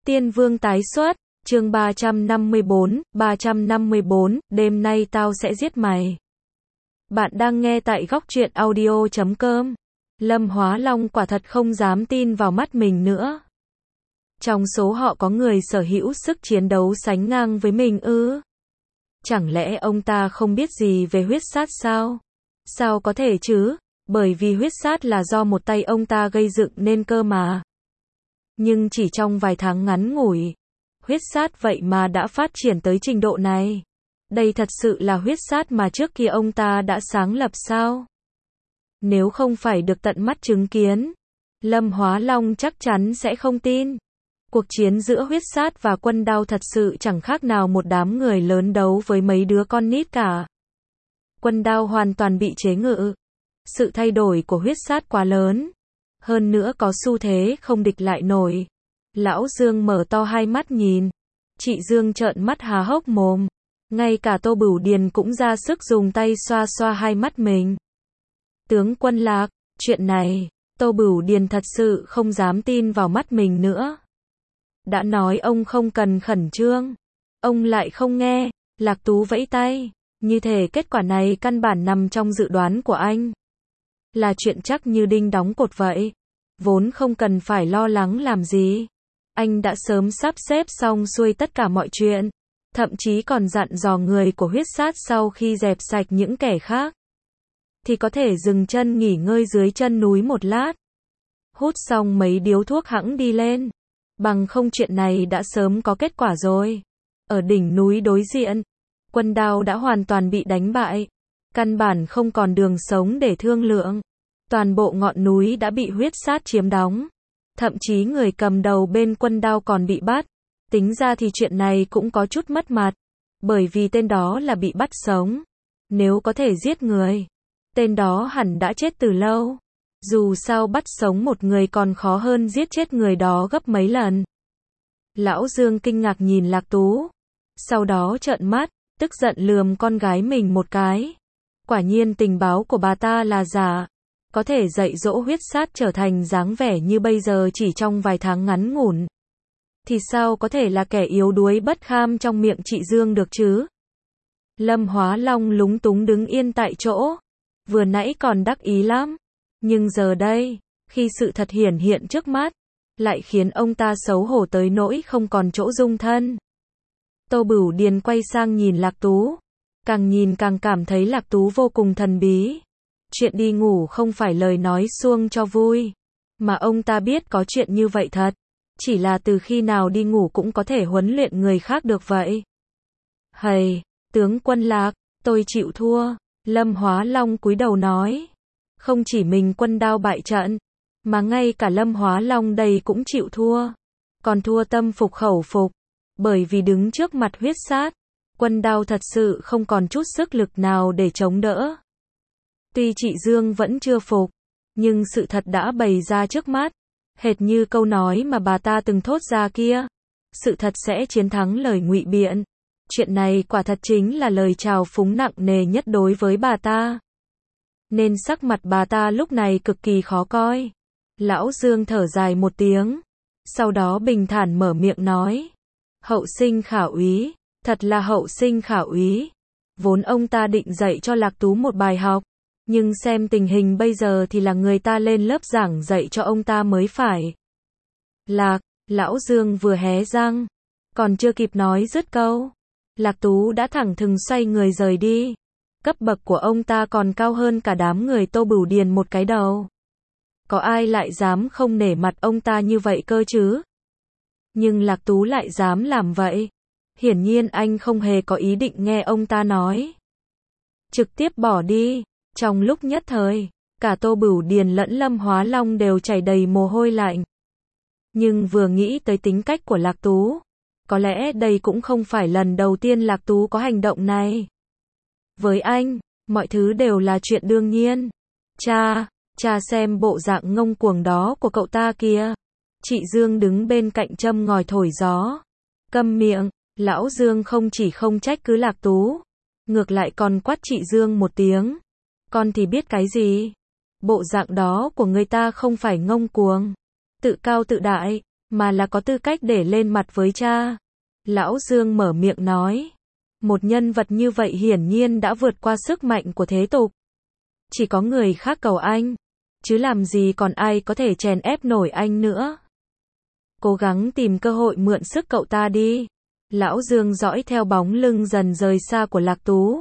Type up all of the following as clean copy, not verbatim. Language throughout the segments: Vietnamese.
Tiên Vương tái xuất, chương 354, đêm nay tao sẽ giết mày. Bạn đang nghe tại góc truyện audio.com. Lâm Hóa Long quả thật không dám tin vào mắt mình nữa. Trong số họ có người sở hữu sức chiến đấu sánh ngang với mình ư? Chẳng lẽ ông ta không biết gì về huyết sát sao? Sao có thể chứ? Bởi vì huyết sát là do một tay ông ta gây dựng nên cơ mà. Nhưng chỉ trong vài tháng ngắn ngủi, huyết sát vậy mà đã phát triển tới trình độ này. Đây thật sự là huyết sát mà trước kia ông ta đã sáng lập sao? Nếu không phải được tận mắt chứng kiến, Lâm Hóa Long chắc chắn sẽ không tin. Cuộc chiến giữa huyết sát và Quân Đao thật sự chẳng khác nào một đám người lớn đấu với mấy đứa con nít cả. Quân Đao hoàn toàn bị chế ngự. Sự thay đổi của huyết sát quá lớn. Hơn nữa có xu thế không địch lại nổi. Lão Dương mở to hai mắt nhìn. Chị Dương trợn mắt há hốc mồm. Ngay cả Tô Bửu Điền cũng ra sức dùng tay xoa xoa hai mắt mình. Tướng Quân Lạc, chuyện này, Tô Bửu Điền thật sự không dám tin vào mắt mình nữa. Đã nói ông không cần khẩn trương. Ông lại không nghe. Lạc Tú vẫy tay. Như thể kết quả này căn bản nằm trong dự đoán của anh. Là chuyện chắc như đinh đóng cột vậy. Vốn không cần phải lo lắng làm gì. Anh đã sớm sắp xếp xong xuôi tất cả mọi chuyện. Thậm chí còn dặn dò người của huyết sát sau khi dẹp sạch những kẻ khác. Thì có thể dừng chân nghỉ ngơi dưới chân núi một lát. Hút xong mấy điếu thuốc hẵng đi lên. Bằng không chuyện này đã sớm có kết quả rồi. Ở đỉnh núi đối diện, Quân Đao đã hoàn toàn bị đánh bại. Căn bản không còn đường sống để thương lượng. Toàn bộ ngọn núi đã bị huyết sát chiếm đóng. Thậm chí người cầm đầu bên Quân Đao còn bị bắt. Tính ra thì chuyện này cũng có chút mất mặt. Bởi vì tên đó là bị bắt sống. Nếu có thể giết người, tên đó hẳn đã chết từ lâu. Dù sao bắt sống một người còn khó hơn giết chết người đó gấp mấy lần. Lão Dương kinh ngạc nhìn Lạc Tú. Sau đó trợn mắt, tức giận lườm con gái mình một cái. Quả nhiên tình báo của bà ta là giả. Có thể dạy dỗ huyết sát trở thành dáng vẻ như bây giờ chỉ trong vài tháng ngắn ngủn. Thì sao có thể là kẻ yếu đuối bất kham trong miệng chị Dương được chứ? Lâm Hóa Long lúng túng đứng yên tại chỗ. Vừa nãy còn đắc ý lắm. Nhưng giờ đây, khi sự thật hiển hiện trước mắt, lại khiến ông ta xấu hổ tới nỗi không còn chỗ dung thân. Tô Bửu Điền quay sang nhìn Lạc Tú. Càng nhìn càng cảm thấy Lạc Tú vô cùng thần bí. Chuyện đi ngủ không phải lời nói suông cho vui. Mà ông ta biết có chuyện như vậy thật. Chỉ là từ khi nào đi ngủ cũng có thể huấn luyện người khác được vậy. Hầy, tướng Quân Lạc, tôi chịu thua. Lâm Hóa Long cúi đầu nói. Không chỉ mình Quân Đao bại trận, mà ngay cả Lâm Hóa Long đây cũng chịu thua. Còn thua tâm phục khẩu phục. Bởi vì đứng trước mặt huyết sát, Quân Đao thật sự không còn chút sức lực nào để chống đỡ. Tuy chị Dương vẫn chưa phục, nhưng sự thật đã bày ra trước mắt. Hệt như câu nói mà bà ta từng thốt ra kia. Sự thật sẽ chiến thắng lời ngụy biện. Chuyện này quả thật chính là lời trào phúng nặng nề nhất đối với bà ta. Nên sắc mặt bà ta lúc này cực kỳ khó coi. Lão Dương thở dài một tiếng. Sau đó bình thản mở miệng nói. Hậu sinh khả úy. Thật là hậu sinh khả úy. Vốn ông ta định dạy cho Lạc Tú một bài học. Nhưng xem tình hình bây giờ thì là người ta lên lớp giảng dạy cho ông ta mới phải. Lạc, Lão Dương vừa hé răng. Còn chưa kịp nói dứt câu. Lạc Tú đã thẳng thừng xoay người rời đi. Cấp bậc của ông ta còn cao hơn cả đám người Tô Bửu Điền một cái đầu. Có ai lại dám không nể mặt ông ta như vậy cơ chứ? Nhưng Lạc Tú lại dám làm vậy. Hiển nhiên anh không hề có ý định nghe ông ta nói. Trực tiếp bỏ đi. Trong lúc nhất thời, cả Tô Bửu Điền lẫn Lâm Hóa Long đều chảy đầy mồ hôi lạnh. Nhưng vừa nghĩ tới tính cách của Lạc Tú, có lẽ đây cũng không phải lần đầu tiên Lạc Tú có hành động này. Với anh, mọi thứ đều là chuyện đương nhiên. Cha xem bộ dạng ngông cuồng đó của cậu ta kìa. Chị Dương đứng bên cạnh châm ngòi thổi gió. Câm miệng, Lão Dương không chỉ không trách cứ Lạc Tú, ngược lại còn quát chị Dương một tiếng. Con thì biết cái gì? Bộ dạng đó của người ta không phải ngông cuồng, tự cao tự đại, mà là có tư cách để lên mặt với cha. Lão Dương mở miệng nói. Một nhân vật như vậy hiển nhiên đã vượt qua sức mạnh của thế tục. Chỉ có người khác cầu anh, chứ làm gì còn ai có thể chèn ép nổi anh nữa. Cố gắng tìm cơ hội mượn sức cậu ta đi. Lão Dương dõi theo bóng lưng dần rời xa của Lạc Tú.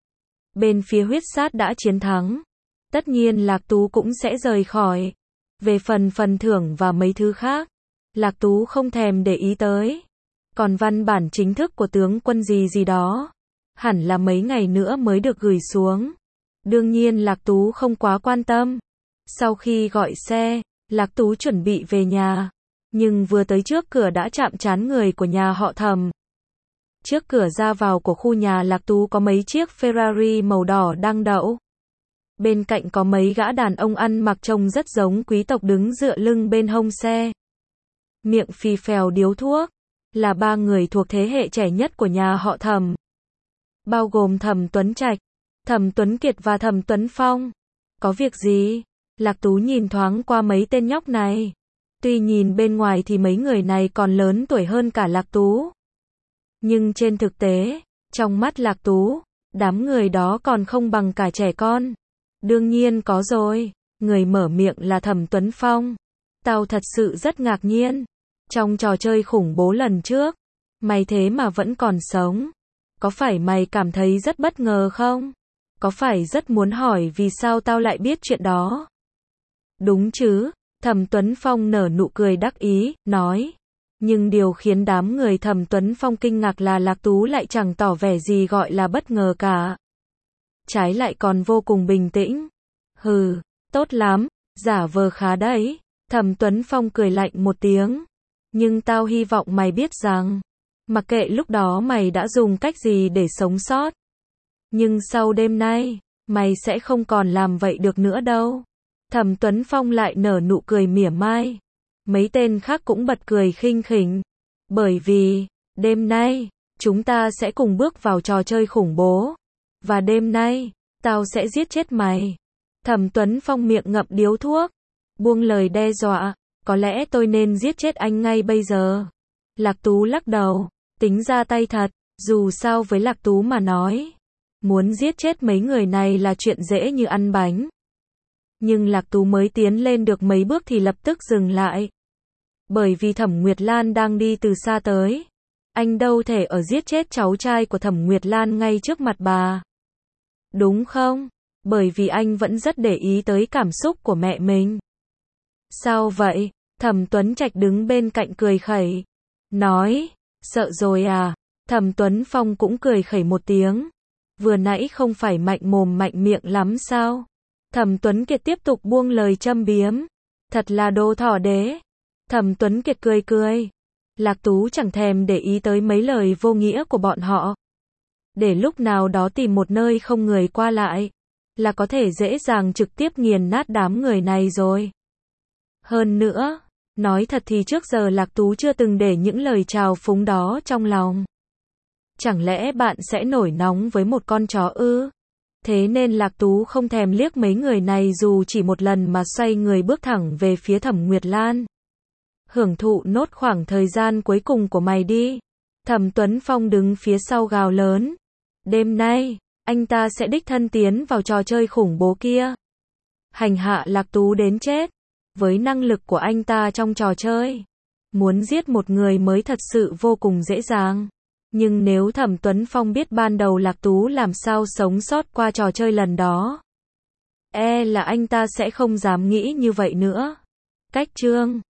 Bên phía huyết sát đã chiến thắng. Tất nhiên Lạc Tú cũng sẽ rời khỏi. Về phần thưởng và mấy thứ khác, Lạc Tú không thèm để ý tới. Còn văn bản chính thức của tướng quân gì đó, hẳn là mấy ngày nữa mới được gửi xuống. Đương nhiên Lạc Tú không quá quan tâm. Sau khi gọi xe, Lạc Tú chuẩn bị về nhà. Nhưng vừa tới trước cửa đã chạm trán người của nhà họ Thẩm. Trước cửa ra vào của khu nhà Lạc Tú có mấy chiếc Ferrari màu đỏ đang đậu. Bên cạnh có mấy gã đàn ông ăn mặc trông rất giống quý tộc đứng dựa lưng bên hông xe. Miệng phì phèo điếu thuốc. Là 3 người thuộc thế hệ trẻ nhất của nhà họ Thẩm. Bao gồm Thẩm Tuấn Trạch, Thẩm Tuấn Kiệt và Thẩm Tuấn Phong. Có việc gì? Lạc Tú nhìn thoáng qua mấy tên nhóc này. Tuy nhìn bên ngoài thì mấy người này còn lớn tuổi hơn cả Lạc Tú. Nhưng trên thực tế, trong mắt Lạc Tú, đám người đó còn không bằng cả trẻ con. Đương nhiên có rồi. Người mở miệng là Thẩm Tuấn Phong. Tao thật sự rất ngạc nhiên. Trong trò chơi khủng bố lần trước, mày thế mà vẫn còn sống. Có phải mày cảm thấy rất bất ngờ không? Có phải rất muốn hỏi vì sao tao lại biết chuyện đó? Đúng chứ, Thẩm Tuấn Phong nở nụ cười đắc ý, nói. Nhưng điều khiến đám người Thẩm Tuấn Phong kinh ngạc là Lạc Tú lại chẳng tỏ vẻ gì gọi là bất ngờ cả. Trái lại còn vô cùng bình tĩnh. Hừ, tốt lắm, giả vờ khá đấy. Thẩm Tuấn Phong cười lạnh một tiếng. Nhưng tao hy vọng mày biết rằng, mặc kệ lúc đó mày đã dùng cách gì để sống sót. Nhưng sau đêm nay, mày sẽ không còn làm vậy được nữa đâu. Thẩm Tuấn Phong lại nở nụ cười mỉa mai. Mấy tên khác cũng bật cười khinh khỉnh. Bởi vì, đêm nay, chúng ta sẽ cùng bước vào trò chơi khủng bố. Và đêm nay, tao sẽ giết chết mày. Thẩm Tuấn Phong miệng ngậm điếu thuốc, buông lời đe dọa. Có lẽ tôi nên giết chết anh ngay bây giờ. Lạc Tú lắc đầu, tính ra tay thật, dù sao với Lạc Tú mà nói. Muốn giết chết mấy người này là chuyện dễ như ăn bánh. Nhưng Lạc Tú mới tiến lên được mấy bước thì lập tức dừng lại. Bởi vì Thẩm Nguyệt Lan đang đi từ xa tới. Anh đâu thể ở giết chết cháu trai của Thẩm Nguyệt Lan ngay trước mặt bà. Đúng không? Bởi vì anh vẫn rất để ý tới cảm xúc của mẹ mình. Sao vậy? Thẩm Tuấn Trạch đứng bên cạnh cười khẩy. Nói, sợ rồi à? Thẩm Tuấn Phong cũng cười khẩy một tiếng. Vừa nãy không phải mạnh mồm mạnh miệng lắm sao? Thẩm Tuấn Kiệt tiếp tục buông lời châm biếm. Thật là đồ thỏ đế. Thẩm Tuấn Kiệt cười cười. Lạc Tú chẳng thèm để ý tới mấy lời vô nghĩa của bọn họ. Để lúc nào đó tìm một nơi không người qua lại, là có thể dễ dàng trực tiếp nghiền nát đám người này rồi. Hơn nữa, nói thật thì trước giờ Lạc Tú chưa từng để những lời trào phúng đó trong lòng. Chẳng lẽ bạn sẽ nổi nóng với một con chó ư? Thế nên Lạc Tú không thèm liếc mấy người này dù chỉ một lần mà xoay người bước thẳng về phía Thẩm Nguyệt Lan. Hưởng thụ nốt khoảng thời gian cuối cùng của mày đi. Thẩm Tuấn Phong đứng phía sau gào lớn. Đêm nay, anh ta sẽ đích thân tiến vào trò chơi khủng bố kia. Hành hạ Lạc Tú đến chết. Với năng lực của anh ta trong trò chơi, muốn giết một người mới thật sự vô cùng dễ dàng. Nhưng nếu Thẩm Tuấn Phong biết ban đầu Lạc Tú làm sao sống sót qua trò chơi lần đó, là anh ta sẽ không dám nghĩ như vậy nữa. Cách chương